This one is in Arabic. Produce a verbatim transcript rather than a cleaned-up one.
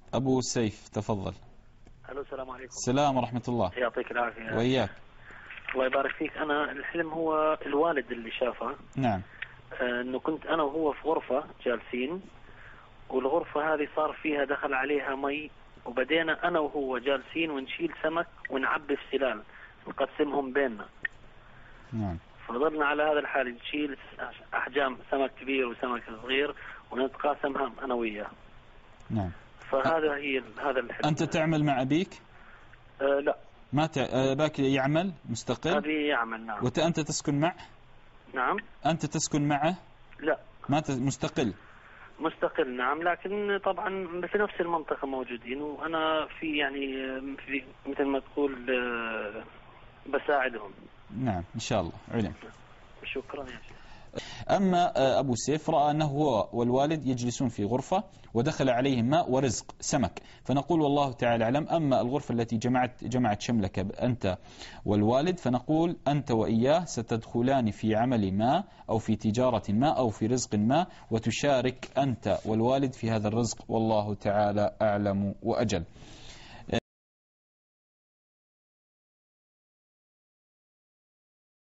أبو سيف تفضل. الو السلام عليكم. السلام ورحمة الله. يعطيك العافية. وإياك. الله يبارك فيك. أنا الحلم هو الوالد اللي شافه. نعم. آه إنه كنت أنا وهو في غرفة جالسين، والغرفة هذه صار فيها دخل عليها مي، وبدينا أنا وهو جالسين ونشيل سمك ونعبي في سلال نقسمهم بيننا. نعم. فضلنا على هذا الحال نشيل أحجام سمك كبير وسمك صغير ونتقاسمها أنا وياه. نعم. فهذا هي هذا الحلم. أنت تعمل مع أبيك؟ آه لا. ما ت... أباك يعمل مستقل؟ أبي يعمل. نعم. وأنت تسكن معه؟ نعم. أنت تسكن معه؟ لا. ما ت... مستقل؟ مستقل نعم، لكن طبعا في نفس المنطقة موجودين، وأنا في يعني في مثل ما تقول بساعدهم. نعم إن شاء الله علم. شكرا يا شيخ. أما أبو سيف رأى أنه هو والوالد يجلسون في غرفة ودخل عليهم ماء ورزق سمك، فنقول والله تعالى أعلم. أما الغرفة التي جمعت جمعت شملك أنت والوالد، فنقول أنت وإياه ستدخلان في عمل ما أو في تجارة ما أو في رزق ما، وتشارك أنت والوالد في هذا الرزق، والله تعالى أعلم وأجل.